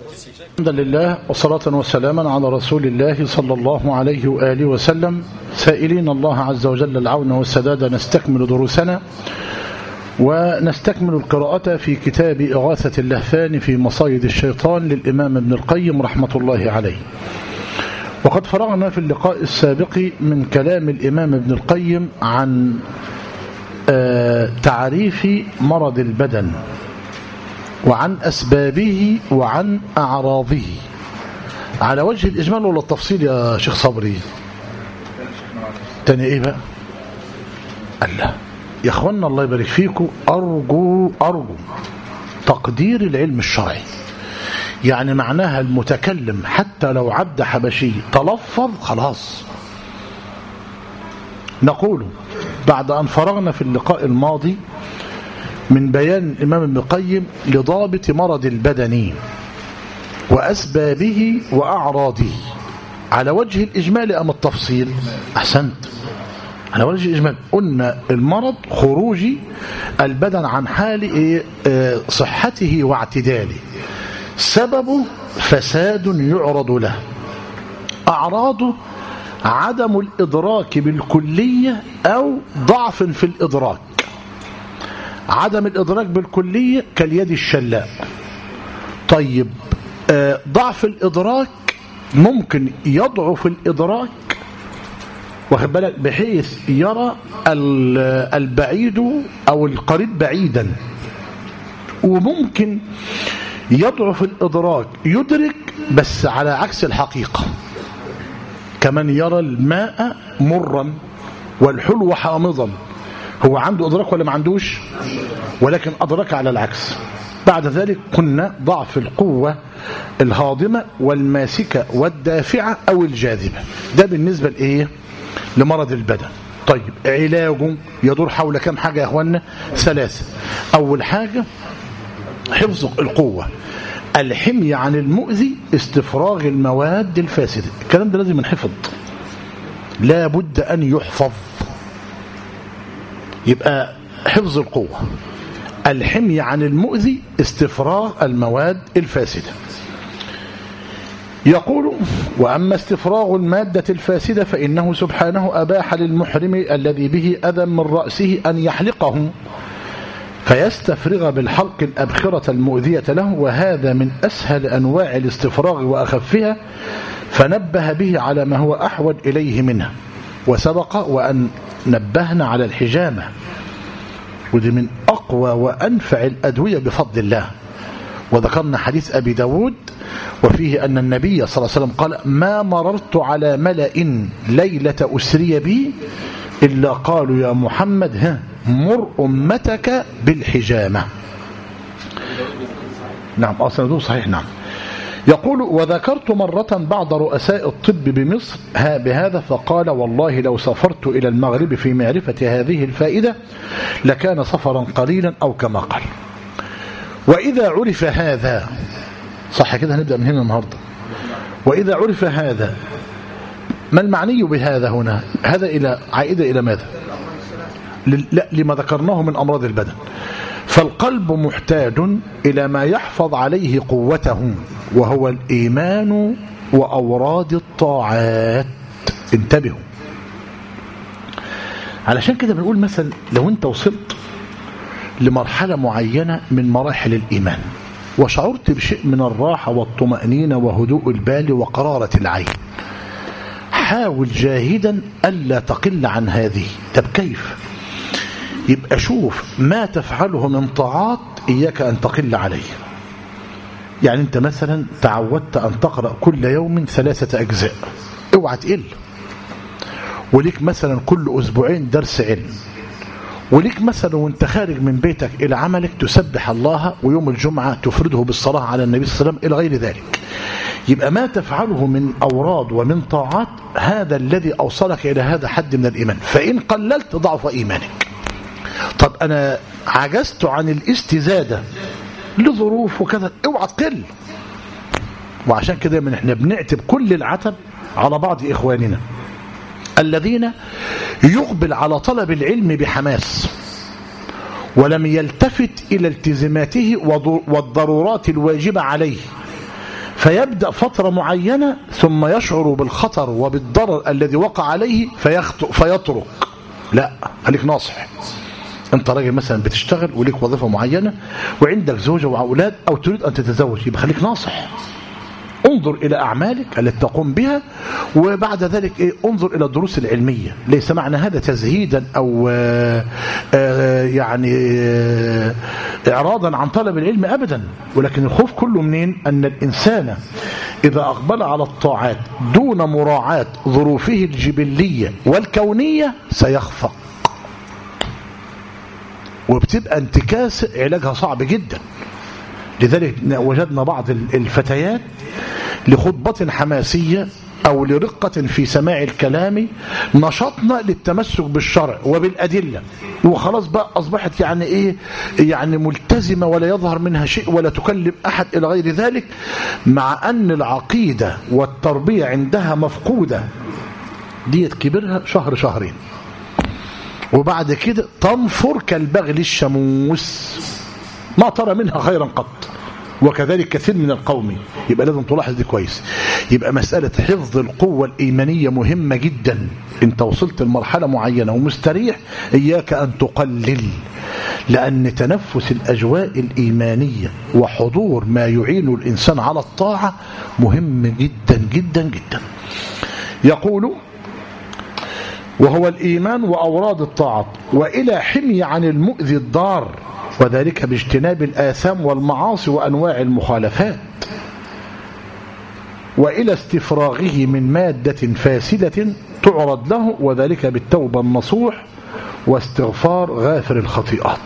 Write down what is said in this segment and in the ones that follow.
الحمد لله وصلاة وسلاما على رسول الله صلى الله عليه وآله وسلم، سائلين الله عز وجل العون والسداد. نستكمل دروسنا ونستكمل القراءة في كتاب إغاثة اللهفان في مصايد الشيطان للإمام ابن القيم رحمة الله عليه. وقد فرغنا في اللقاء السابق من كلام الإمام ابن القيم عن تعريف مرض البدن وعن أسبابه وعن أعراضه على وجه الإجمال ولا التفصيل يا شيخ صبري؟ تاني إيه بقى؟ الله يا أخوانا الله يبارك فيكم، أرجو تقدير العلم الشرعي. يعني معناها المتكلم حتى لو عبد حبشي تلفظ خلاص. نقول بعد أن فرغنا في اللقاء الماضي من بيان الإمام ابن القيم لضابط مرض البدن وأسبابه وأعراضه على وجه الإجمال أم التفصيل؟ أحسنت، على وجه الإجمال. قلنا المرض خروج البدن عن حال صحته واعتداله، سببه فساد يعرض له، أعراضه عدم الإدراك بالكلية أو ضعف في الإدراك. عدم الإدراك بالكلية كاليد الشلاء. طيب ضعف الإدراك ممكن يضعف الإدراك، واخد بالك، بحيث يرى البعيد أو القريب بعيدا، وممكن يضعف الإدراك يدرك بس على عكس الحقيقة. كمان يرى الماء مرا والحلو حامضا، هو عنده إدراك ولا ما عندوش؟ ولكن أدرك على العكس. بعد ذلك قلنا ضعف القوة الهاضمة والماسكة والدافعة أو الجاذبة. ده بالنسبة لإيه؟ لمرض البدن. طيب علاجه يدور حول كم حاجة يا أخوانا؟ 3. أول حاجة حفظ القوة، الحمية عن المؤذي، استفراغ المواد الفاسدة. الكلام ده لازم ينحفظ، لا بد أن يحفظ. يبقى حفظ القوة، الحمية عن المؤذي، استفراغ المواد الفاسدة. يقول: وأما استفراغ المادة الفاسدة فإنه سبحانه أباح للمحرم الذي به أذى من رأسه أن يحلقه فيستفرغ بالحلق الأبخرة المؤذية له، وهذا من أسهل أنواع الاستفراغ وأخفها، فنبه به على ما هو أحوج إليه منها. وسبق وأن نبهنا على الحجامة، ودي من أقوى وأنفع الأدوية بفضل الله. وذكرنا حديث أبي داود وفيه أن النبي صلى الله عليه وسلم قال: ما مررت على ملأ ليلة أسري بي إلا قالوا يا محمد مر أمتك بالحجامة. نعم أصلا صحيح. نعم. يقول: وذكرت مرة بعض رؤساء الطب بمصر بهذا فقال: والله لو سافرت إلى المغرب في معرفة هذه الفائدة لكان سفرا قليلا، أو كما قال. وإذا عرف هذا، صح كده، هنبدأ من هنا النهاردة. وإذا عرف هذا، ما المعني بهذا هنا؟ هذا عائدة إلى ماذا؟ لا، لما ذكرناه من أمراض البدن. فالقلب محتاج إلى ما يحفظ عليه قوته، وهو الإيمان وأوراد الطاعات. انتبهوا، علشان كده بنقول مثلا لو انت وصلت لمرحلة معينة من مراحل الإيمان وشعرت بشيء من الراحة والطمأنينة وهدوء البال وقرارة العين، حاول جاهدا ألا تقل عن هذه. طب كيف؟ يبقى شوف ما تفعله من طاعات إياك أن تقل عليه. يعني أنت مثلا تعودت أن تقرأ كل يوم 3 أجزاء، اوعى تقل. وليك مثلا كل أسبوعين درس علم، وليك مثلا وانت خارج من بيتك إلى عملك تسبح الله، ويوم الجمعة تفرده بالصلاة على النبي صلى الله عليه وسلم إلى غير ذلك. يبقى ما تفعله من أوراد ومن طاعات هذا الذي أوصلك إلى هذا حد من الإيمان. فإن قللت ضعف إيمانك. طب أنا عجزت عن الاستزادة لظروف وكذا، اوعى تقل. وعشان كده من احنا بنعتب كل العتب على بعض إخواننا الذين يقبل على طلب العلم بحماس ولم يلتفت إلى التزاماته والضرورات الواجبة عليه، فيبدأ فترة معينة ثم يشعر بالخطر وبالضرر الذي وقع عليه فيترك. لا، خليك ناصح. انت راجل مثلا بتشتغل وليك وظيفة معينة وعندك زوجة وأولاد أو تريد أن تتزوج، يبقى خليك ناصح، انظر إلى أعمالك التي تقوم بها، وبعد ذلك انظر إلى الدروس العلمية. ليس معنى هذا تزهيدا أو إعراضا عن طلب العلم أبدا، ولكن الخوف كله منين؟ أن الإنسان إذا أقبل على الطاعات دون مراعاة ظروفه الجبلية والكونية سيخفق، وبتبقى انتكاس علاجها صعب جدا. لذلك وجدنا بعض الفتيات لخطبة حماسية أو لرقة في سماع الكلام نشطنا للتمسك بالشرع وبالأدلة، وخلاص بقى أصبحت يعني ملتزمة ولا يظهر منها شيء ولا تكلم أحد إلى غير ذلك، مع أن العقيدة والتربية عندها مفقودة. ديت كبرها شهر شهرين وبعد كده تنفر كالبغل الشموس، ما ترى منها خيرا قط، وكذلك كثير من القوم. يبقى لازم تلاحظ دي كويس. يبقى مسألة حفظ القوة الإيمانية مهمة جدا. انت وصلت لمرحلة معينة ومستريح، إياك أن تقلل، لأن تنفس الأجواء الإيمانية وحضور ما يعين الإنسان على الطاعة مهم جدا جدا جدا. يقول: وهو الإيمان وأوراد الطاعات، وإلى حمي عن المؤذي الضار، وذلك باجتناب الآثام والمعاصي وأنواع المخالفات، وإلى استفراغه من مادة فاسدة تعرض له، وذلك بالتوبة النصوح واستغفار غافر الخطيئات.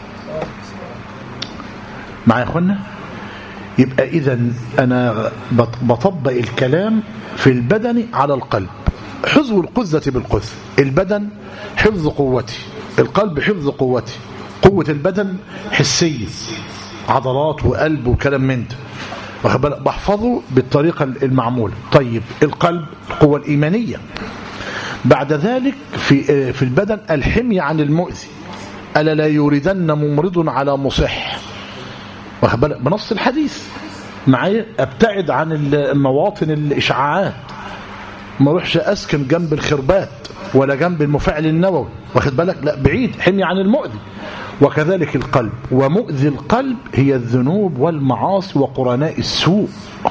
معايا يا أخوانا؟ يبقى إذن أنا بطبق الكلام في البدن على القلب. حفظ القذة بالقذ، البدن حفظ قوتي، القلب حفظ قوتي. قوة البدن حسية، عضلات وقلب وكلام من ده، بحفظه بالطريقة المعمولة. طيب القلب القوة الإيمانية. بعد ذلك في البدن الحمي عن المؤذي، ألا لا يريدن ممرض على مصح، بنص الحديث معايا. ابتعد عن مواطن الإشعاعات، ما اروحش أسكن جنب الخربات ولا جنب المفاعل النووي، واخد بالك؟ لا، بعيد، حمي عن المؤذي. وكذلك القلب، ومؤذي القلب هي الذنوب والمعاصي وقرناء السوء.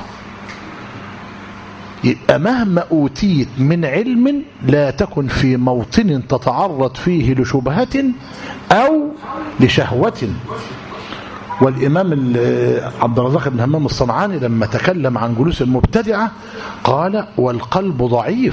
يبقى مهما أوتيت من علم لا تكن في موطن تتعرض فيه لشبهة أو لشهوة. والإمام عبد الرزاق بن همام الصنعاني لما تكلم عن جلوس المبتدعة قال: والقلب ضعيف،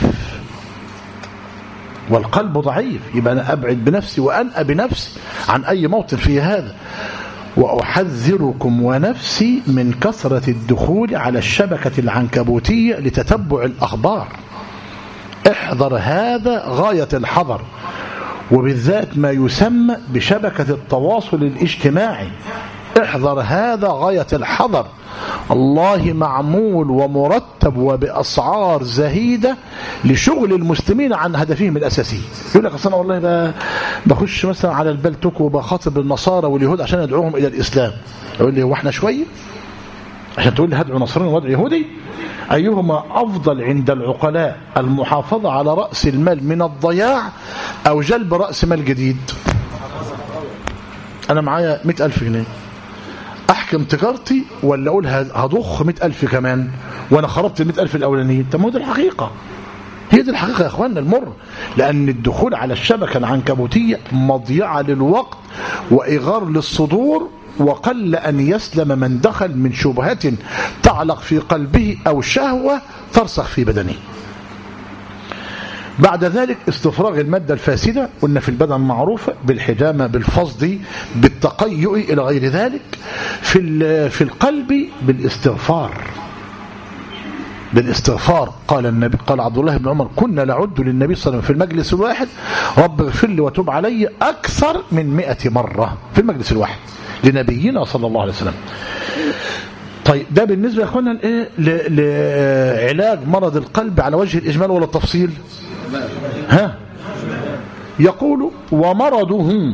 والقلب ضعيف. يبقى أنا أبعد بنفسي وأنأى بنفسي عن أي موطن في هذا. وأحذركم ونفسي من كثرة الدخول على الشبكة العنكبوتية لتتبع الأخبار. احذر هذا غاية الحذر، وبالذات ما يسمى بشبكة التواصل الاجتماعي. احذر هذا غاية الحذر. الله معمول ومرتب وبأسعار زهيدة لشغل المسلمين عن هدفهم الأساسي. يقول لك أصلا والله بخش مثلا على البلتوك وبخاطب النصارى واليهود عشان أدعوهم إلى الإسلام. يقول لي: واحنا شوية عشان تقول لي هدعو نصراني وادعو يهودي؟ أيهما أفضل عند العقلاء، المحافظة على رأس المال من الضياع أو جلب رأس مال جديد؟ أنا معايا 100,000 جنيه، أحكم تجارتي ولا أقول هضخ 100,000 كمان وأنا خربت 100,000 الأولانيين؟ طب ما هو دي الحقيقة، هي دي الحقيقة يا أخواننا المر. لأن الدخول على الشبكة العنكبوتية مضيعة للوقت وإغار للصدور، وقل أن يسلم من دخل من شبهات تعلق في قلبه أو شهوة ترسخ في بدنه. بعد ذلك استفراغ المادة الفاسدة، قلنا في البدن معروفة بالحجامة، بالفصد، بالتقيؤ إلى غير ذلك. في القلب بالاستغفار. قال النبي، قال عبد الله بن عمر: كنا نعد للنبي صلى الله عليه وسلم في المجلس الواحد: رب اغفر لي وتب علي أكثر من 100 مرة في المجلس الواحد لنبينا صلى الله عليه وسلم. طيب ده بالنسبة يا أخوانا لعلاج مرض القلب على وجه الإجمال ولا التفصيل؟ يقول: ومرضه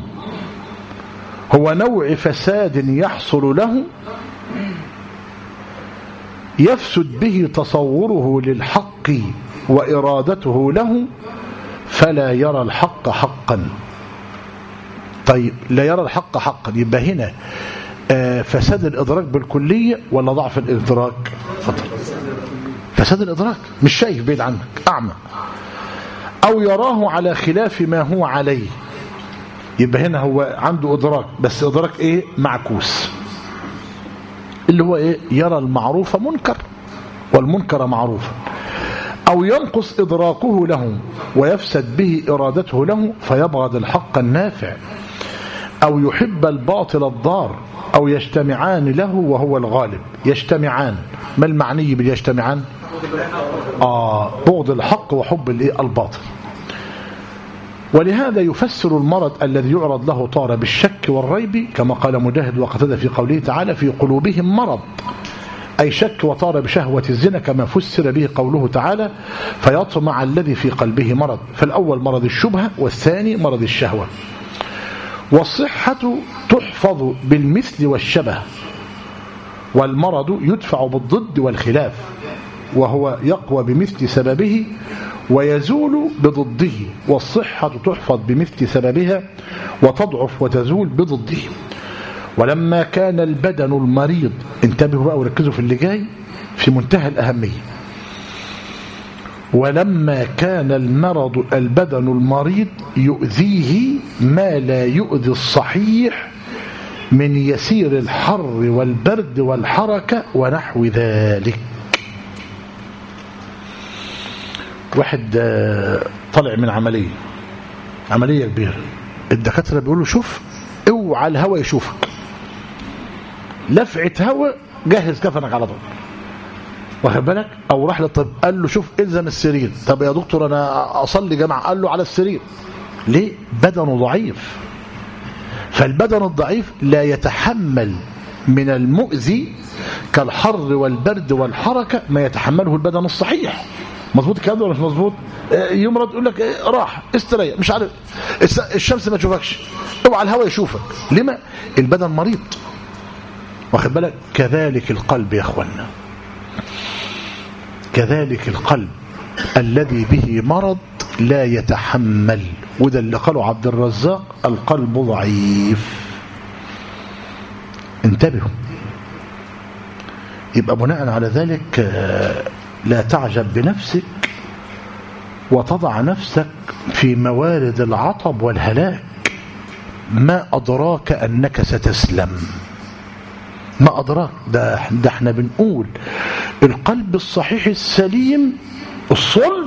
هو نوع فساد يحصل له يفسد به تصوره للحق وإرادته له فلا يرى الحق حقا. طيب لا يرى الحق حقا، يبقى هنا فساد الإدراك بالكلية ولا ضعف الإدراك؟ فساد الإدراك، مش شايف، بعيد عنك، أعمى. أو يراه على خلاف ما هو عليه، يبقى هنا هو عنده إدراك بس إدراك إيه؟ معكوس، اللي هو إيه؟ يرى المعروف منكر والمنكر معروفا. أو ينقص إدراكه له ويفسد به إرادته له فيبغض الحق النافع، أو يحب الباطل الضار، أو يجتمعان له وهو الغالب. يجتمعان، ما المعني باليجتمعان؟ بغض الحق وحب الباطل. ولهذا يفسر المرض الذي يعرض له طار بالشك والريب، كما قال مجاهد وقتادة في قوله تعالى في قلوبهم مرض، أي شك وطار بشهوة الزنا، كما فسر به قوله تعالى فيطمع الذي في قلبه مرض. فالأول مرض الشبهة والثاني مرض الشهوة. والصحة تحفظ بالمثل والشبه، والمرض يدفع بالضد والخلاف، وهو يقوى بمثل سببه ويزول بضده. والصحة تحفظ بمثل سببها وتضعف وتزول بضده. ولما كان البدن المريض، انتبهوا بقى وركزوا في اللي جاي في منتهى الأهمية. ولما كان البدن المريض يؤذيه ما لا يؤذي الصحيح من يسير الحر والبرد والحركة ونحو ذلك. واحد طلع من عملية كبيرة، الدكاترة بيقولوا شوف اوعى الهواء يشوفك، لفعة هواء جهز كفنك على طول، واخد بالك؟ او راح للطب قال له شوف الزم السرير. طب يا دكتور انا اصلي جماعة، قال له على السرير. ليه؟ بدنه ضعيف. فالبدن الضعيف لا يتحمل من المؤذي كالحر والبرد والحركة ما يتحمله البدن الصحيح. مظبوط الكلام ده ولا مش مظبوط؟ يمرض يقول لك راح استريح، مش عارف الشمس ما تشوفكش، اوعى الهواء يشوفك. لما؟ البدن مريض، واخد بالك؟ كذلك القلب يا اخوانا، كذلك القلب الذي به مرض لا يتحمل. وده اللي قاله عبد الرزاق القلب ضعيف. انتبهوا. يبقى بناء على ذلك لا تعجب بنفسك وتضع نفسك في موارد العطب والهلاك. ما أدراك أنك ستسلم؟ ما أدراك؟ ده احنا بنقول القلب الصحيح السليم الصلب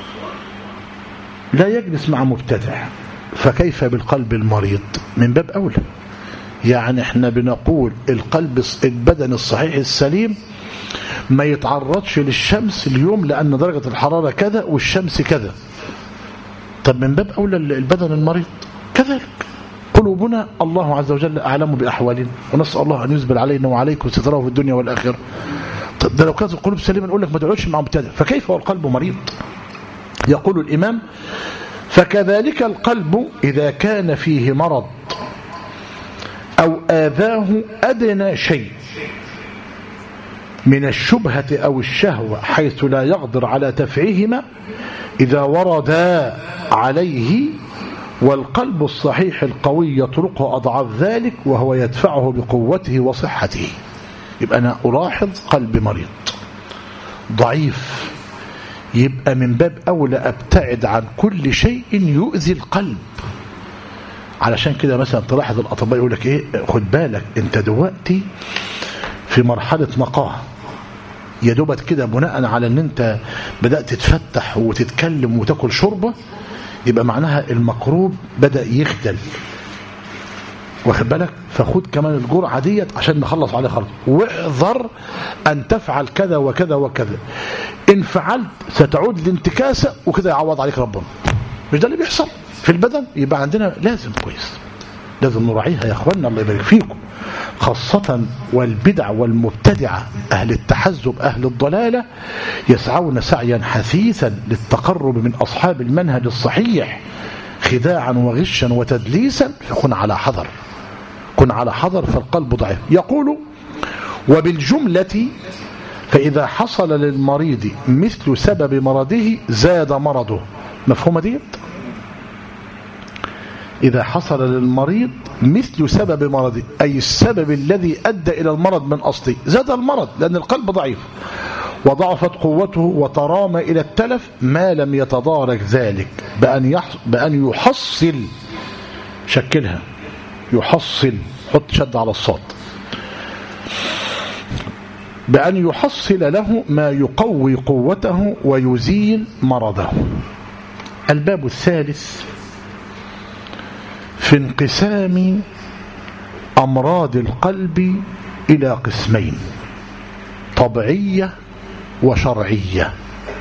لا يجلس مع مبتدع، فكيف بالقلب المريض؟ من باب أولى. يعني احنا بنقول البدن الصحيح السليم ما يتعرضش للشمس اليوم لأن درجة الحرارة كذا والشمس كذا. طب من باب أولى البدن المريض كذلك. قلوبنا الله عز وجل أعلم بأحوالنا، ونسأل الله أن يزبل علينا وعليكم ستره في الدنيا والآخرة. طب ده لو كانت القلوب سليمة نقول لك ما تقعدش مع مبتدع، فكيف والقلب مريض؟ يقول الإمام فكذلك القلب إذا كان فيه مرض أو آذاه أدنى شيء من الشبهة أو الشهوة حيث لا يقدر على دفعهما إذا وردا عليه، والقلب الصحيح القوي يطرقه أضعاف ذلك وهو يدفعه بقوته وصحته. يبقى أنا ألاحظ قلب مريض ضعيف، يبقى من باب أولى أبتعد عن كل شيء يؤذي القلب. علشان كده مثلا تلاحظ الأطباء يقول لك إيه، خد بالك أنت دلوقتي في مرحلة نقاهة، يا دوبت كده بناء على أن أنت بدأت تتفتح وتتكلم وتاكل شوربة، يبقى معناها المقروب بدأ يخدل، واخد بالك؟ فخد كمان الجرعة ديت عشان نخلص عليه خالص، واحذر أن تفعل كذا وكذا وكذا، إن فعلت ستعود لانتكاسة وكذا يعوض عليك ربنا. مش ده اللي بيحصل في البدن؟ يبقى عندنا لازم كويس، لازم نراعيها يا أخوانا، الله يبارك فيكم. خاصة والبدع والمبتدعة أهل التحزب أهل الضلالة يسعون سعيا حثيثا للتقرب من أصحاب المنهج الصحيح خداعا وغشا وتدليسا، فكن على حذر، كن على حذر، فالقلب ضعيف. يقول وبالجملة فإذا حصل للمريض مثل سبب مرضه زاد مرضه. مفهومة ديت؟ إذا حصل للمريض مثل سبب مرضه، أي السبب الذي أدى إلى المرض من أصله، زاد المرض لأن القلب ضعيف وضعفت قوته وترامى إلى التلف ما لم يتدارك ذلك بأن يحصل، شكلها يحصل، حط شد على الصاد، بأن يحصل له ما يقوي قوته ويزيل مرضه. الباب الثالث في انقسام أمراض القلب إلى قسمين: طبيعية وشرعية.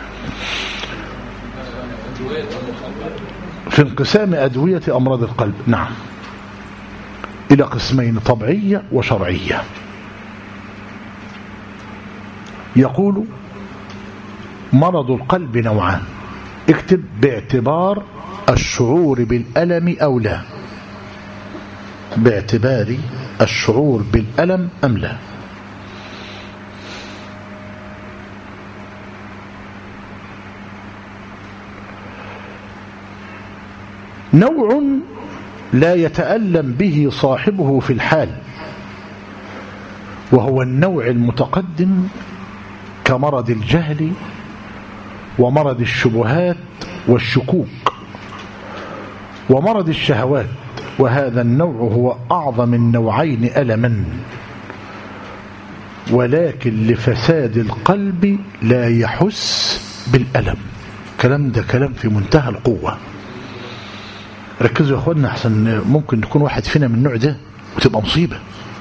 في انقسام أدوية أمراض القلب، نعم، إلى قسمين: طبيعية وشرعية. يقول: مرض القلب نوعان، اكتب باعتبار الشعور بالألم أو لا، باعتبار الشعور بالألم أم لا. نوع لا يتألم به صاحبه في الحال، وهو النوع المتقدم كمرض الجهل ومرض الشبهات والشكوك ومرض الشهوات، وهذا النوع هو أعظم النوعين ألما، ولكن لفساد القلب لا يحس بالألم. كلام ده كلام في منتهى القوة. ركزوا يا أخوانا، أحسن ممكن يكون واحد فينا من النوع ده وتبقى مصيبة.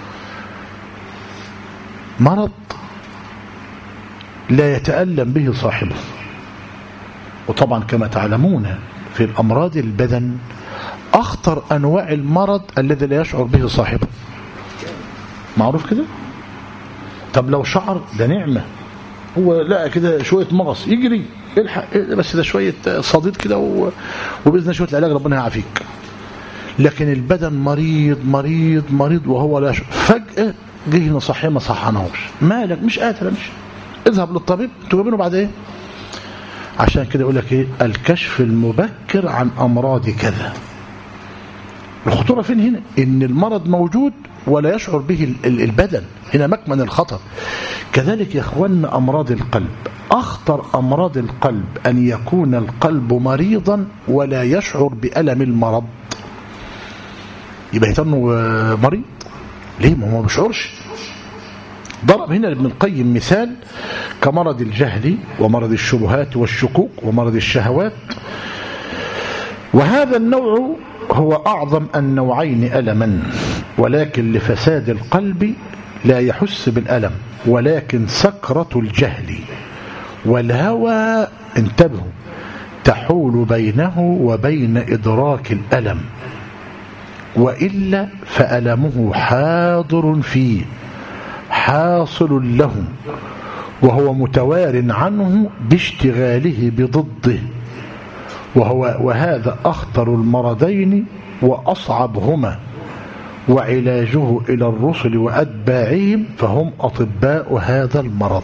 مرض لا يتألم به صاحبه، وطبعا كما تعلمون في الأمراض البدن أخطر أنواع المرض الذي لا يشعر به صاحبه، معروف كده. طب لو شعر ده نعمة، هو لقى كده شوية مغص يجري يلحق، بس ده شوية صديد كده وبإذن شوية العلاج ربنا يعافيك. لكن البدن مريض مريض مريض وهو لا يشعر، فجأة جه نصحيه ما صحناهوش، مالك مش قادر امشي، اذهب للطبيب تجيبينه بعد ايه. عشان كده يقول لك ايه؟ الكشف المبكر عن امراض كذا. الخطوره فين هنا؟ ان المرض موجود ولا يشعر به البدن، هنا مكمن الخطر. كذلك يا اخواننا امراض القلب، اخطر امراض القلب ان يكون القلب مريضا ولا يشعر بألم المرض. يبقى يتنه مريض ليه؟ ما هو بيشعرش. ضرب هنا ابن القيم مثال كمرض الجهل ومرض الشبهات والشكوك ومرض الشهوات، وهذا النوع هو أعظم النوعين ألما، ولكن لفساد القلب لا يحس بالألم، ولكن سكرة الجهل والهوى، انتبهوا، تحول بينه وبين إدراك الألم، وإلا فألمه حاضر فيه حاصل له، وهو متوار عنه باشتغاله بضده، وهذا أخطر المرضين وأصعبهما، وعلاجه إلى الرسل وأتباعهم فهم أطباء هذا المرض.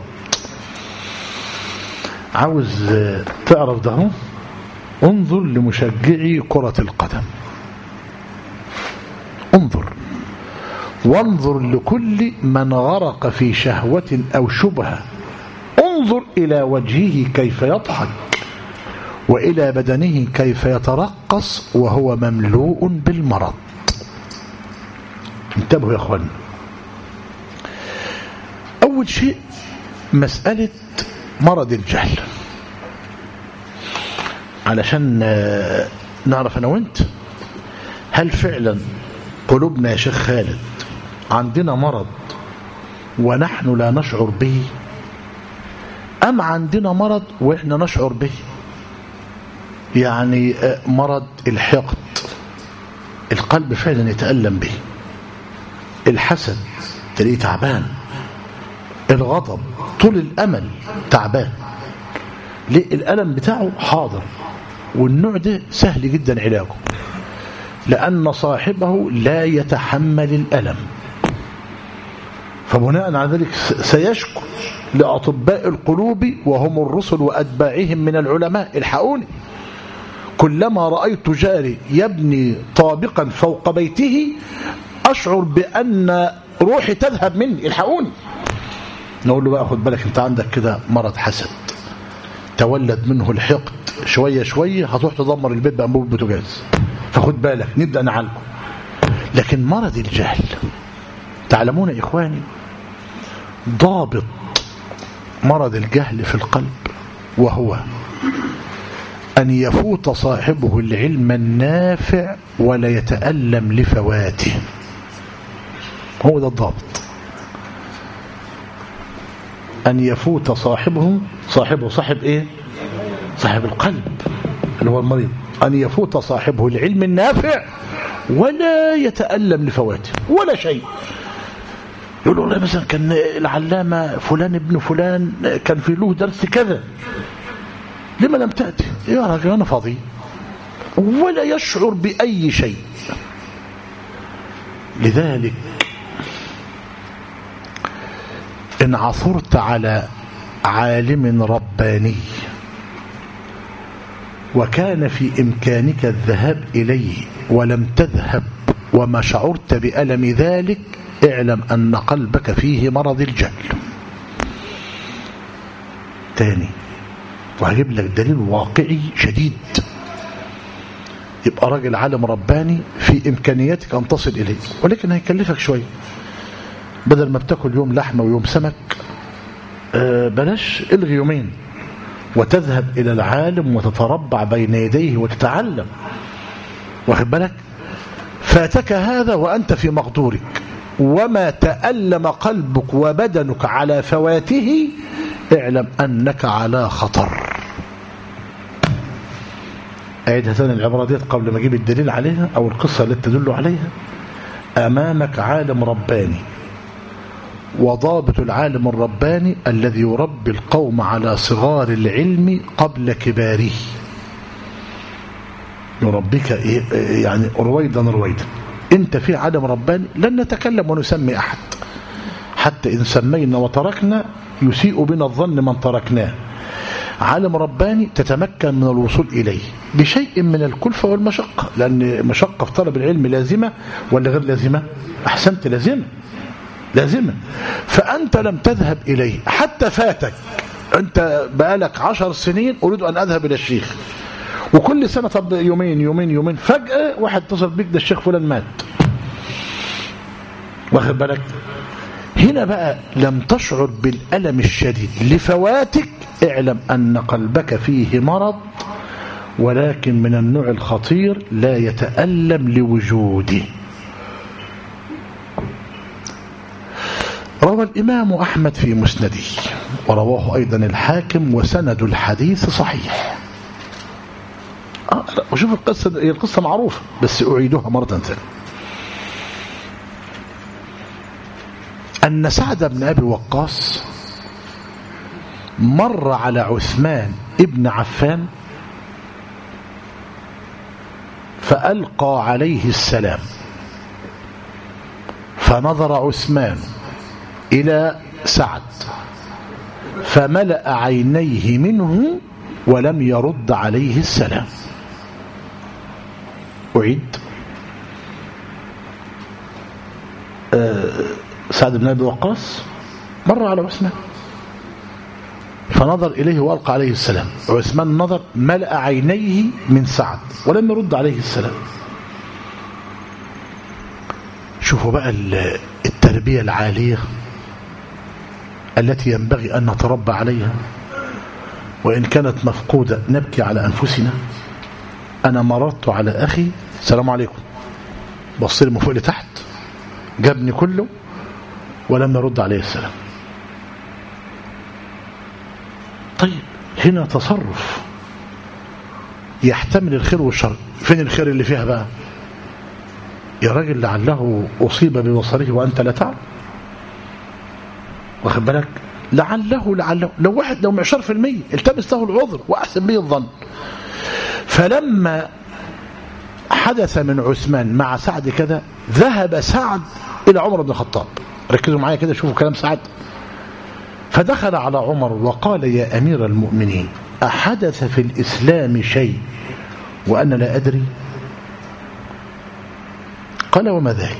عاوز تعرف ده؟ انظر لمشجعي كرة القدم، انظر وانظر لكل من غرق في شهوة أو شبهة، انظر إلى وجهه كيف يضحك وإلى بدنه كيف يترقص وهو مملوء بالمرض. انتبهوا يا أخوان. أول شيء مسألة مرض الجهل، علشان نعرف أنا وانت هل فعلا قلوبنا يا شيخ خالد عندنا مرض ونحن لا نشعر به، أم عندنا مرض وإحنا نشعر به؟ يعني مرض الحقد القلب فعلا يتألم به، الحسد تلاقيه تعبان، الغضب طول الأمل تعبان. ليه؟ الألم بتاعه حاضر، والنوع ده سهل جدا علاجه، لأن صاحبه لا يتحمل الألم، فبناء على ذلك سيشكو لأطباء القلوب وهم الرسل وأتباعهم من العلماء، الحقوني. كلما رأيت جاري يبني طابقا فوق بيته أشعر بأن روحي تذهب مني، الحقوني. نقول له بقى خد بالك أنت عندك كده مرض حسد تولد منه الحقد، شوية شوية هتروح تدمر البيت بأنبوب بوتاجاز، فخد بالك نبدأ نعالجه. لكن مرض الجهل، تعلمون يا إخواني ضابط مرض الجهل في القلب وهو أن يفوت صاحبه العلم النافع ولا يتألم لفواته. هو ده الضابط، أن يفوت صاحب إيه؟ صاحب القلب اللي هو المريض، أن يفوت صاحبه العلم النافع ولا يتألم لفواته ولا شيء. يقول والله مثلا كان العلامة فلان ابن فلان كان في له درس كذا، لما لم تأتي؟ يا راجل أنا فاضي، ولا يشعر بأي شيء. لذلك إن عثرت على عالم رباني وكان في إمكانك الذهاب إليه ولم تذهب وما شعرت بألم ذلك، اعلم أن قلبك فيه مرض الجهل. تاني، وهجيب لك دليل واقعي شديد. يبقى راجل عالم رباني في إمكانياتك أن تصل إليه، ولكن هيكلفك شوية. بدل ما بتاكل يوم لحمة ويوم سمك، بلاش، الغي يومين وتذهب إلى العالم وتتربع بين يديه وتتعلم. واخد بالك؟ فاتك هذا وأنت في مقدورك، وما تألم قلبك وبدنك على فواته، اعلم أنك على خطر. أعيدها ثاني العبارة دي قبل ما أجيب الدليل عليها أو القصة التي تدل عليها. أمامك عالم رباني، وضابط العالم الرباني الذي يربي القوم على صغار العلم قبل كباره، يربيك يعني رويدا رويدا. انت في عالم رباني لن نتكلم ونسمي أحد، حتى إن سمينا وتركنا يسيء بنا الظن من تركناه. عالم رباني تتمكن من الوصول إليه بشيء من الكلفة والمشقة، لأن مشقة في طلب العلم لازمة ولا غير لازمة؟ أحسنت، لازمة. فأنت لم تذهب إليه حتى فاتك. أنت بقالك 10 سنين أريد أن أذهب إلى الشيخ، وكل سنة طب يومين فجأة واحد اتصل بيك ده الشيخ فلان مات. واخد بالك؟ هنا بقى لم تشعر بالألم الشديد لفواتك، اعلم أن قلبك فيه مرض، ولكن من النوع الخطير لا يتألم لوجوده. روى الإمام أحمد في مسنده، ورواه أيضا الحاكم، وسند الحديث صحيح. وشوف القصة، هي القصة معروفة بس أعيدها مرة ثانية. أن سعد بن أبي وقاص مر على عثمان ابن عفان فألقى عليه السلام، فنظر عثمان إلى سعد فملأ عينيه منه ولم يرد عليه السلام. أعيد. سعد بن أبي وقاص مر على عثمان فنظر إليه وألقى عليه السلام، عثمان نظر ملأ عينيه من سعد ولم يرد عليه السلام. شوفوا بقى التربية العالية التي ينبغي أن نتربى عليها، وإن كانت مفقودة نبكي على أنفسنا. أنا مررت على أخي، السلام عليكم، بصير من فوق لتحت، جابني كله ولم يرد عليه السلام. طيب هنا تصرف يحتمل الخير والشر، فين الخير اللي فيها بقى؟ يا راجل لعله أصيب ببصره وأنت لا تعلم. واخد بالك؟ لعله لو واحد لو 10% التمس له العذر وأحسن به الظن. فلما حدث من عثمان مع سعد كذا، ذهب سعد إلى عمر بن الخطاب. ركزوا معايا كده، شوفوا كلام سعد. فدخل على عمر وقال يا أمير المؤمنين أحدث في الإسلام شيء وأنا لا أدري؟ قال وما ذاك؟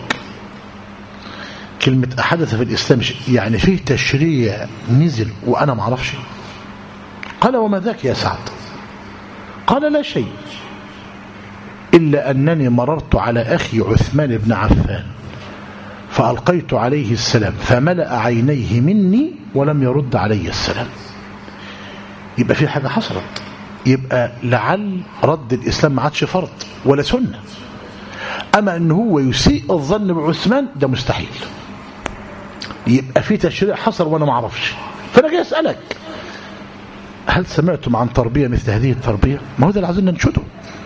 كلمة أحدث في الإسلام شيء يعني فيه تشريع نزل وأنا ما أعرفش. قال وما ذاك يا سعد؟ قال لا شيء إلا أنني مررت على أخي عثمان بن عفان فألقيت عليه السلام فملأ عينيه مني ولم يرد علي السلام. يبقى في حاجة حصلت، يبقى لعل رد الإسلام ما عادش فرض ولا سنة. أما أنه هو يسيء الظن بعثمان ده مستحيل. يبقى في تشريع حصل وأنا ما أعرفش. فأنا جاي أسألك هل سمعتم عن تربية مثل هذه التربية؟ ما هو ده اللي عايزين ننشده.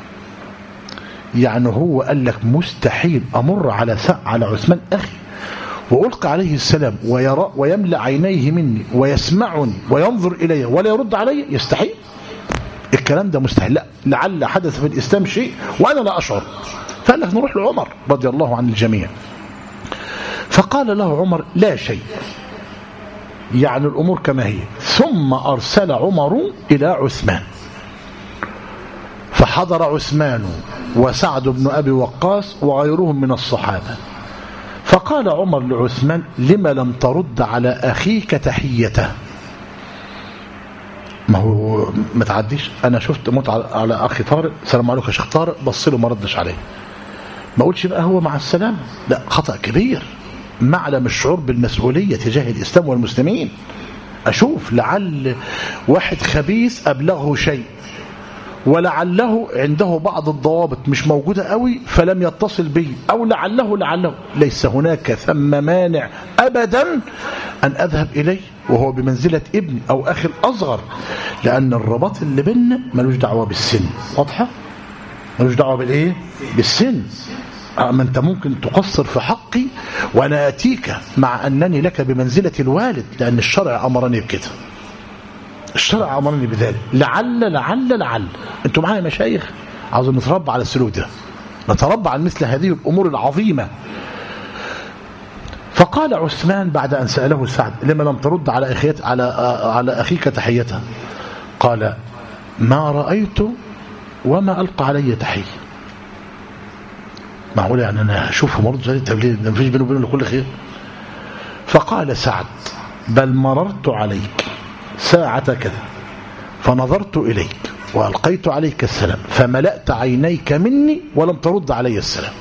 يعني هو قال لك مستحيل أمر على عثمان أخي وألقى عليه السلام ويرى ويملأ عينيه مني ويسمعني وينظر إلي ولا يرد علي؟ يستحيل الكلام ده، مستحيل. لا، لعل حدث في الإسلام شيء وأنا لا أشعر. فقال لك نروح لعمر رضي الله عن الجميع. فقال له عمر لا شيء، يعني الأمور كما هي. ثم أرسل عمر إلى عثمان فحضر عثمان وسعد بن أبي وقاص وغيرهم من الصحابة. فقال عمر لعثمان لما لم ترد على أخيك تحيته؟ ما هو ما تعديش. أنا شفت موت على أخي طارق، سلام عليكم يا شيخ طارق، بص له ما ردش عليه. ما قلتش بقى هو مع السلامة؟ لا، خطأ كبير. معلم الشعور بالمسؤولية تجاه الإسلام والمسلمين. أشوف لعل واحد خبيث أبلغه شيء ولعله عنده بعض الضوابط مش موجودة قوي فلم يتصل بي، أو لعله ليس هناك ثم مانع أبدا أن أذهب إليه وهو بمنزلة ابني أو أخي الأصغر، لأن الرباط اللي بيننا ملوش دعوة بالسن. واضحة؟ ملوش دعوة بالإيه؟ بالسن. أما أنت ممكن تقصر في حقي وأنا أتيك مع أنني لك بمنزلة الوالد، لأن الشرع أمرني بكده. الشرع أمرني بذلك. لعل أنتم معايا مشايخ؟ عاوزين نتربى على السلوك ده، نتربى على مثل هذه الأمور العظيمة. فقال عثمان بعد أن سأله سعد لما لم ترد على أخيك تحيتها؟ قال ما رأيت وما ألقى علي تحية. معقول يعني أنا أشوفه مرض زي التبليغ ده مفيش بينه وبينه كل خير؟ فقال سعد بل مررت عليك ساعة كذا فنظرت إليك وألقيت عليك السلام فملأت عينيك مني ولم ترد علي السلام.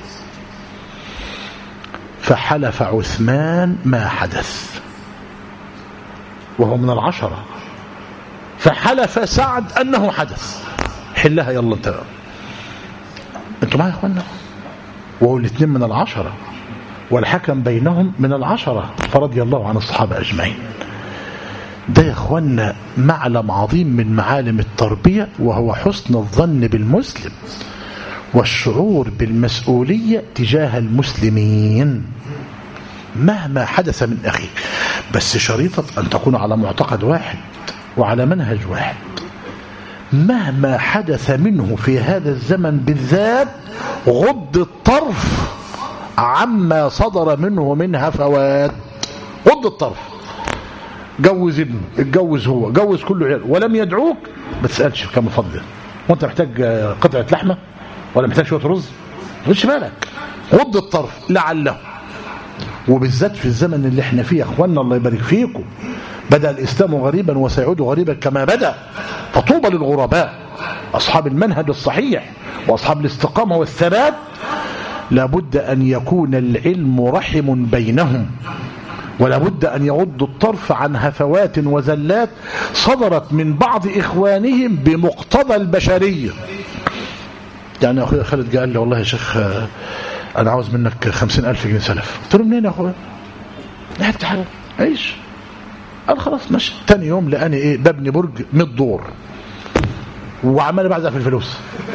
فحلف عثمان ما حدث وهو من العشرة، فحلف سعد أنه حدث. حلها يلا انتوا معايا يا اخوانا؟ وهو الاثنين من العشرة والحكم بينهم من العشرة، فرضي الله عن الصحابة أجمعين. ده يا اخوانا معلم عظيم من معالم التربية، وهو حسن الظن بالمسلم والشعور بالمسؤولية تجاه المسلمين مهما حدث من أخيك، بس شريطة أن تكون على معتقد واحد وعلى منهج واحد. مهما حدث منه في هذا الزمن بالذات غض الطرف عما صدر منه من هفوات. غض الطرف. جوز ابنه، اتجوز هو، جوز كله عيال، ولم يدعوك ما تسألش كم فضل. وانت محتاج قطعة لحمة ولا محتاج شوية رز؟ مش بالك. غض الطرف لعله. وبالذات في الزمن اللي احنا فيه يا اخوانا الله يبارك فيكم، بدأ الإسلام غريبا وسيعود غريبا كما بدأ، فطوبى للغرباء أصحاب المنهج الصحيح وأصحاب الاستقامة والثبات. لابد أن يكون العلم رحم بينهم، ولابد أن يغضوا الطرف عن هفوات وزلات صدرت من بعض إخوانهم بمقتضى البشرية. يعني أخوي خالد قال لي والله يا شيخ أنا عاوز منك 50,000 جنيه سلف. قلت له منين يا أخوي؟ لحقت حاجة عيش. قال خلاص ماشي. تاني يوم لقاني ايه ببني برج 100 دور وعمال بعزق في الفلوس.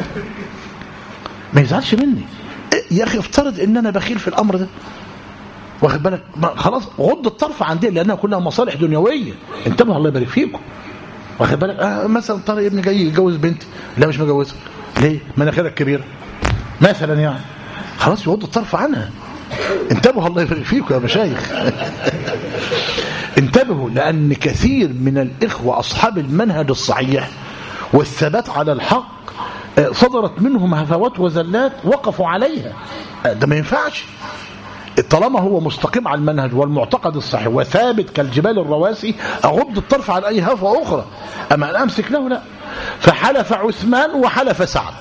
ما يزعلش مني يا اخي، افترض ان انا بخيل في الامر ده، واخد بالك؟ خلاص غض الطرف عن دي لانها كلها مصالح دنيويه. انتبهوا الله يبارك فيكم، واخد بالك؟ مثلا طارق ابني جاي يتجوز بنتي، لا مش مجوزها ليه؟ مناخيرها كبيره مثلا، يعني خلاص يغض الطرف عنها. انتبهوا الله يبارك فيكم يا مشايخ. انتبهوا، لأن كثير من الإخوة أصحاب المنهج الصحيح والثبات على الحق صدرت منهم هفوات وزلات وقفوا عليها. ده ما ينفعش. طالما هو مستقيم على المنهج والمعتقد الصحيح وثابت كالجبال الرواسي، أغض الطرف عن أي هفوة أخرى، أما أن أمسك له لا. فحلف عثمان وحلف سعد،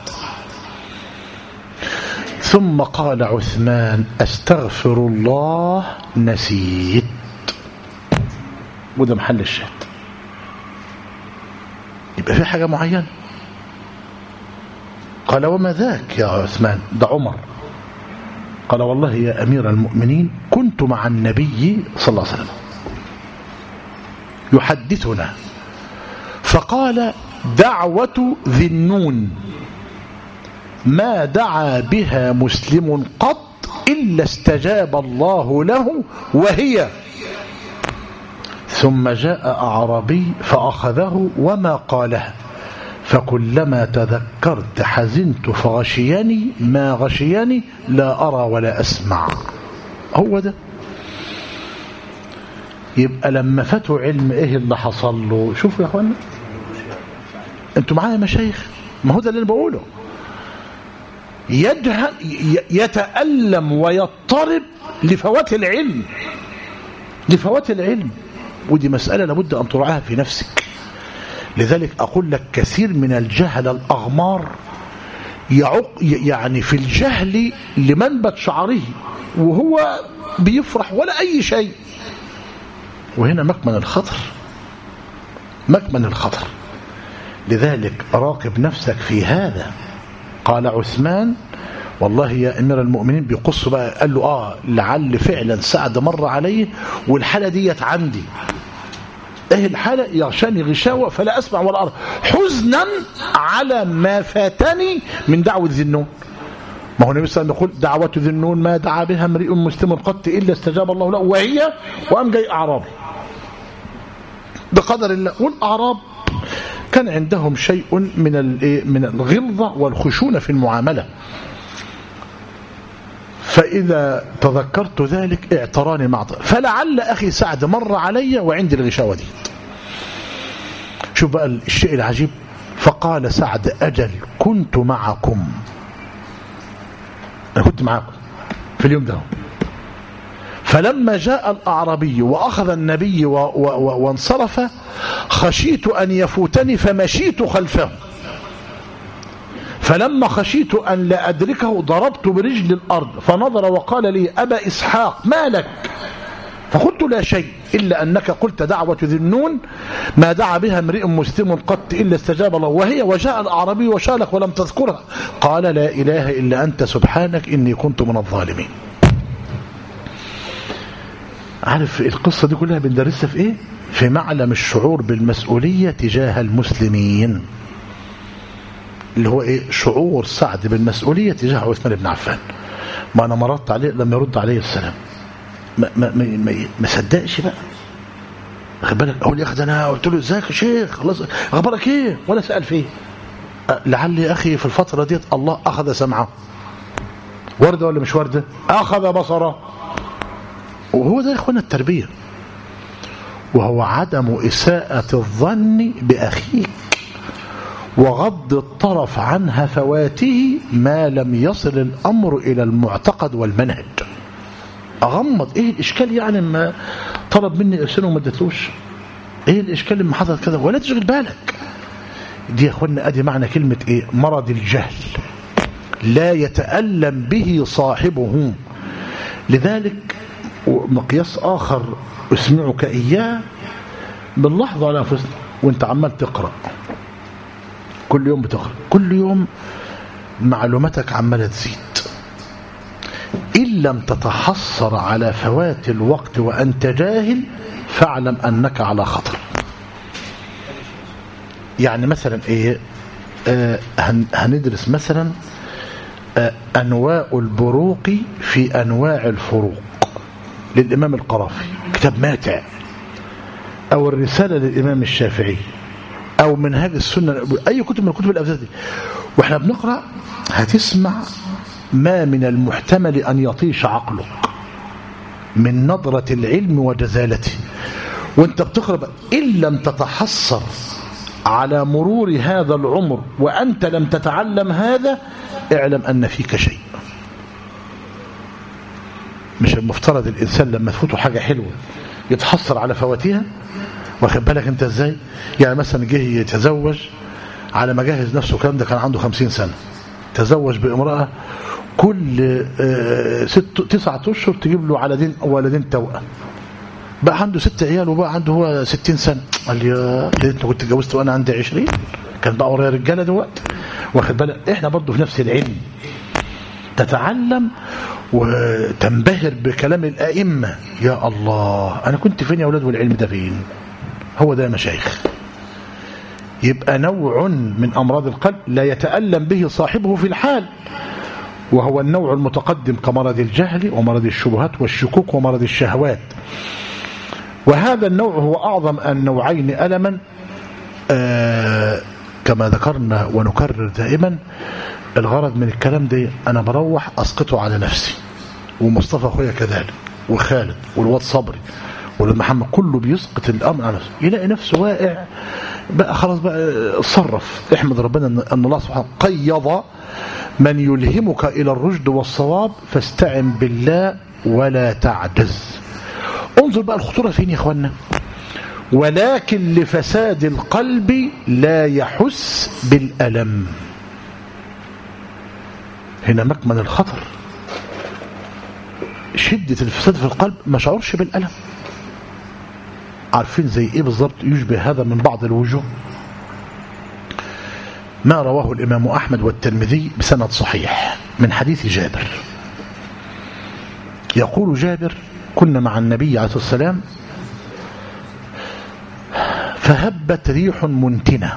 ثم قال عثمان أستغفر الله نسيت. وده محل الشهد. يبقى في حاجة معينة. قال وما ذاك يا عثمان؟ ده عمر. قال والله يا أمير المؤمنين كنت مع النبي صلى الله عليه وسلم يحدثنا فقال دعوة ذي النون ما دعا بها مسلم قط إلا استجاب الله له وهي. ثم جاء أعرابي فأخذه وما قاله، فكلما تذكرت حزنت فغشيني ما غشيني لا أرى ولا أسمع. هو ده. يبقى لما فتوا علم إيه اللي حصل له؟ شوفوا يا أخوانا، أنتوا معايا مشايخ، ما هو ده اللي أنا بقوله. يتألم ويضطرب لفوات العلم، لفوات العلم. ودي مسألة لابد أن تراعاها في نفسك. لذلك أقول لك كثير من الجهل الأغمار يعني في الجهل لمنبت شعره وهو بيفرح ولا أي شيء. وهنا مكمن الخطر، مكمن الخطر. لذلك راقب نفسك في هذا. قال عثمان والله يا أمير المؤمنين، بيقص بقى، قال له لعل فعلا سعد مر عليه والحالة ديت عندي. ايه الحالة؟ يغشاني غشاوة فلا أسمع ولا أرى، حزنا على ما فاتني من دعوة ذي النون. ما هو النبي صلى الله عليه وسلم يقول دعوة ذي النون ما دعا بها امرئ مسلم قط إلا استجاب الله له وهي. وقام جاي أعرابي بقدر الله. والأعراب كان عندهم شيء من الغلظة والخشونة في المعاملة. فإذا تذكرت ذلك اعتراني معطى، فلعل أخي سعد مر علي وعندي الغشاوة دي. شوف بقى الشيء العجيب. فقال سعد أجل كنت معكم، أنا كنت معكم في اليوم ده. فلما جاء الأعرابي وأخذ النبي وانصرف خشيت أن يفوتني فمشيت خلفه، فلما خشيت أن لا أدركه ضربت برجل الأرض، فنظر وقال لي أبا إسحاق ما لك؟ فقلت لا شيء إلا أنك قلت دعوة ذي النون ما دعا بها امرئ مسلم قط إلا استجاب الله وهي. وجاء الأعرابي وشالك ولم تذكرها. قال لا إله إلا أنت سبحانك إني كنت من الظالمين. عارف القصة دي كلها بندرسها في إيه؟ في معلم الشعور بالمسؤولية تجاه المسلمين، اللي هو إيه؟ شعور سعد بالمسؤولية تجاه عثمان بن عفان. ما أنا مرضت عليه لما يرد عليه السلام ما صدقش بقى. واخد بالك؟ أقول يا أخي ده أنا قلت له إزيك يا شيخ، خلاص أخبارك إيه؟ ولا سأل فيه. لعل يا أخي في الفترة ديت الله أخذ سمعه. وردة ولا مش وردة؟ أخذ بصره. وهو ده يا إخوانا التربية، وهو عدم إساءة الظن بأخيك وغض الطرف عن هفواته ما لم يصل الأمر إلى المعتقد والمنهج. أغمض إيه الإشكال يعني ما طلب مني إرساله وما اديتلوش؟ إيه الإشكال لما حصل كذا؟ ولا تشغل بالك. دي يا أخوانا أدي معنى كلمة إيه؟ مرض الجهل لا يتألم به صاحبه. لذلك مقياس آخر أسمعك إياه باللحظة على أنفسنا وانت عمال تقرأ، كل يوم بتقرأ، كل يوم معلوماتك عمالة تزيد. إن لم تتحصر على فوات الوقت وأنت جاهل فاعلم أنك على خطر. يعني مثلا إيه؟ هندرس مثلا أنواع البروق في أنواع الفروق للإمام القرافي، كتاب ماتع، أو الرسالة للإمام الشافعي، أو منهاج السنة، أي كتب من الكتب الأفضل دي. وإحنا بنقرأ هتسمع ما من المحتمل أن يطيش عقلك من نظرة العلم وجزالته. وانت بتقرب إن لم تتحسر على مرور هذا العمر وأنت لم تتعلم هذا، اعلم أن فيك شيء. مش المفترض الإنسان لما تفوته حاجة حلوة يتحسر على فواتها؟ واخد بالك انت ازاي؟ يعني مثلا جه يتزوج، على ما جهز نفسه الكلام ده كان عنده 50 سنة، تزوج بامرأة كل 9 أشهر تجيب له ولدين توأم، بقى عنده 6 عيال وبقى عنده هو 60 سنة. قال لي يا ريتني كنت اتجوزت وانا عندي 20، كان بقى ورايا رجاله دلوقتي. واخد بالك؟ احنا برضه في نفس العلم تتعلم وتنبهر بكلام الائمه. يا الله، انا كنت فين يا اولاد والعلم ده فين؟ هو ده يا مشايخ. يبقى نوع من امراض القلب لا يتألم به صاحبه في الحال، وهو النوع المتقدم كمرض الجهل ومرض الشبهات والشكوك ومرض الشهوات. وهذا النوع هو أعظم النوعين ألما، كما ذكرنا ونكرر دائما. الغرض من الكلام ده أنا بروح أسقطه على نفسي، ومصطفى أخويا كذلك، وخالد والواد صبري والمحمد، كله بيسقط الأمر على نفسه، يلاقي نفسه واقع بقى خلاص. بقى اتصرف، احمد ربنا أن الله سبحانه قيض من يلهمك إلى الرشد والصواب، فاستعن بالله ولا تعجز. انظر بقى الخطورة فين يا اخوانا. ولكن لفساد القلب لا يحس بالألم. هنا مكمن الخطر، شدة الفساد في القلب ما شعرش بالألم. عارفين زي ايه بالضبط يشبه هذا من بعض الوجوه؟ ما رواه الإمام أحمد والترمذي بسند صحيح من حديث جابر. يقول جابر: كنا مع النبي عليه الصلاة والسلام فهبت ريح منتنة،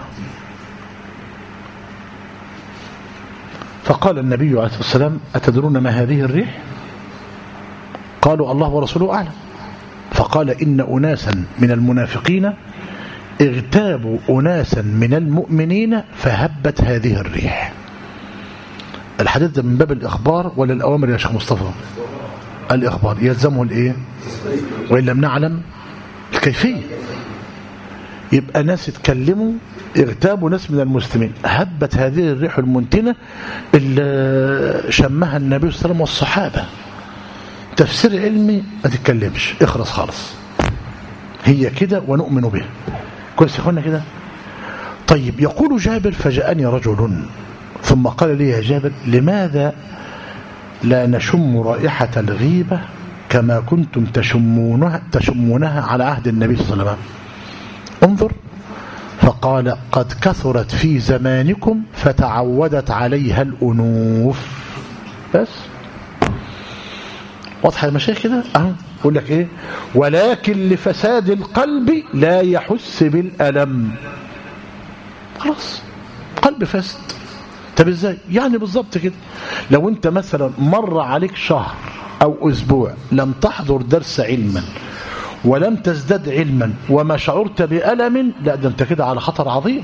فقال النبي عليه الصلاة والسلام: أتدرون ما هذه الريح؟ قالوا: الله ورسوله أعلم. فقال: إن أناسا من المنافقين اغتابوا أناسا من المؤمنين فهبت هذه الريح. الحديث ده من باب الإخبار ولا الأوامر يا شيخ مصطفى؟ الإخبار يلزمه الإيه؟ وإن لم نعلم الكيفية. يبقى ناس اتكلموا اغتابوا ناس من المسلمين، هبت هذه الريح المنتنة اللي شمها النبي صلى الله عليه وسلم والصحابة. تفسير علمي ما تتكلمش، اخرس خالص، هي كده ونؤمن بها. كويس يا اخوانا كده؟ طيب، يقول جابر: فجاءني رجل ثم قال لي: يا جابر، لماذا لا نشم رائحة الغيبة كما كنتم تشمونها على عهد النبي صلى الله عليه وسلم؟ انظر، فقال: قد كثرت في زمانكم فتعودت عليها الأنوف. بس واضحة يا مشايخ كده؟ يقول لك ايه؟ ولكن لفساد القلب لا يحس بالألم. خلاص، قلب فاسد. طب ازاي؟ يعني بالظبط كده، لو انت مثلا مر عليك شهر او اسبوع لم تحضر درس علما ولم تزداد علما وما شعرت بألم، لا ده انت كده على خطر عظيم.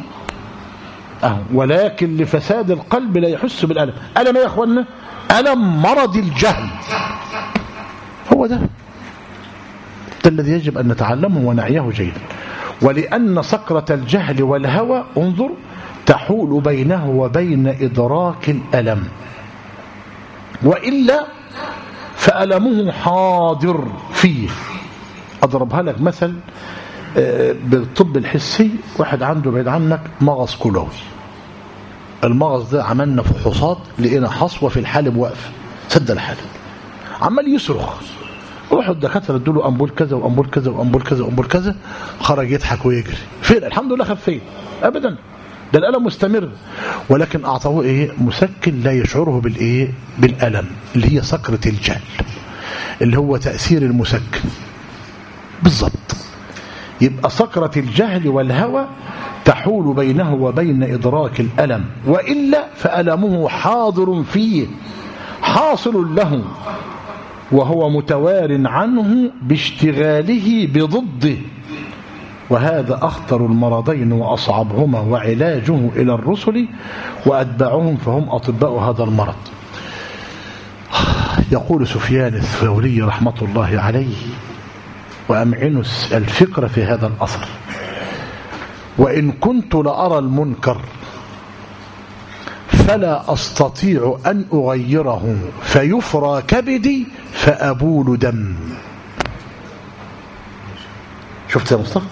ولكن لفساد القلب لا يحس بالألم. ألم يا اخوانا؟ ألم مرض الجهل، هو ده الذي يجب أن نتعلمه ونعيه جيدا. ولأن سكرة الجهل والهوى، انظر، تحول بينه وبين إدراك الألم، وإلا فألمه حاضر فيه. أضربها لك مثل بالطب الحسي. واحد عنده بعيد عنك مغص كلوي، المغص ده عملنا فحوصات لقينا حصوة في الحالب واقفة سد الحالب، عمال يصرخ. روحوا الدكاتره ادوا له امبول كذا وامبول كذا وامبول كذا وامبول كذا، خرج يضحك ويجري. فين؟ الحمد لله خفيت. ابدا، ده الالم مستمر، ولكن اعطوه ايه؟ مسكن لا يشعره بالايه؟ بالالم، اللي هي سكره الجهل، اللي هو تاثير المسكن بالضبط. يبقى سكره الجهل والهوى تحول بينه وبين ادراك الالم، والا فالمه حاضر فيه حاصل له، وهو متوار عنه باشتغاله بضده. وهذا أخطر المرضين وأصعبهما، وعلاجه إلى الرسل وأتباعهم فهم أطباء هذا المرض. يقول سفيان الثوري رحمة الله عليه: وأمعنوا الفكر في هذا الأثر. وإن كنت لأرى المنكر فلا أستطيع أن أغيره فيفرى كبدي فأبول دم. شفت يا مصطفى؟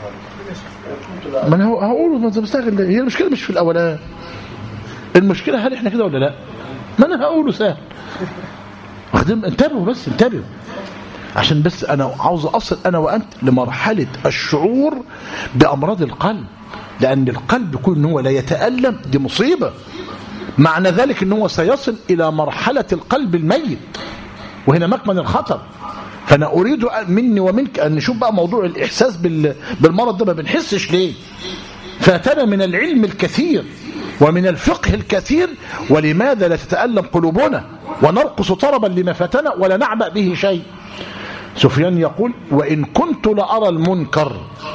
ما أنا هقوله، ما أنت مستعجل. هي المشكلة مش في الأولان، المشكلة هل إحنا كده ولا لا؟ ما أنا هقوله سهل. انتبهوا بس، انتبهوا عشان بس أنا عاوز أصل أنا وأنت لمرحلة الشعور بأمراض القلب، لأن القلب يكون إن هو لا يتألم دي مصيبة. معنى ذلك إن هو سيصل إلى مرحلة القلب الميت، وهنا مكمن الخطر. فأنا أريد مني ومنك أن نشوف بقى موضوع الإحساس بالمرض ده. ما بنحسش ليه؟ فاتنا من العلم الكثير ومن الفقه الكثير، ولماذا لا تتألم قلوبنا ونرقص طربا لما فاتنا ولا نعبأ به شيء؟ سفيان يقول: وإن كنت لأرى المنكر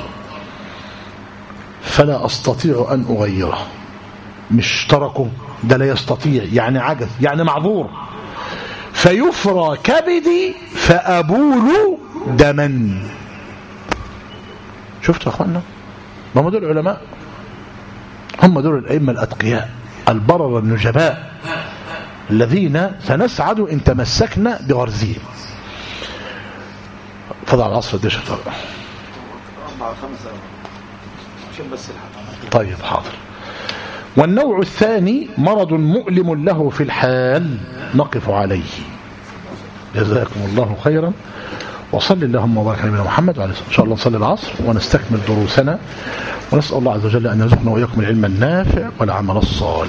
فلا أستطيع أن أغيره. مش تركه، ده لا يستطيع، يعني عجز، يعني معذور. فيفرى كبدي فأبول دما. شفتوا يا أخوانا؟ ما هم دول العلماء، هم دول الأئمة الأتقياء البرر النجباء الذين سنسعد إن تمسكنا بغرزهم. فضل على العصر دي شطر 4-5 عشان بس طيب حاضر. والنوع الثاني مرض مؤلم له في الحال نقف عليه. جزاكم الله خيرا، وصل اللهم وبارك على نبينا محمد وعلى ان شاء الله نصلي العصر ونستكمل دروسنا، ونسأل الله عز وجل أن يرزقنا وإياكم العلم النافع والعمل الصالح.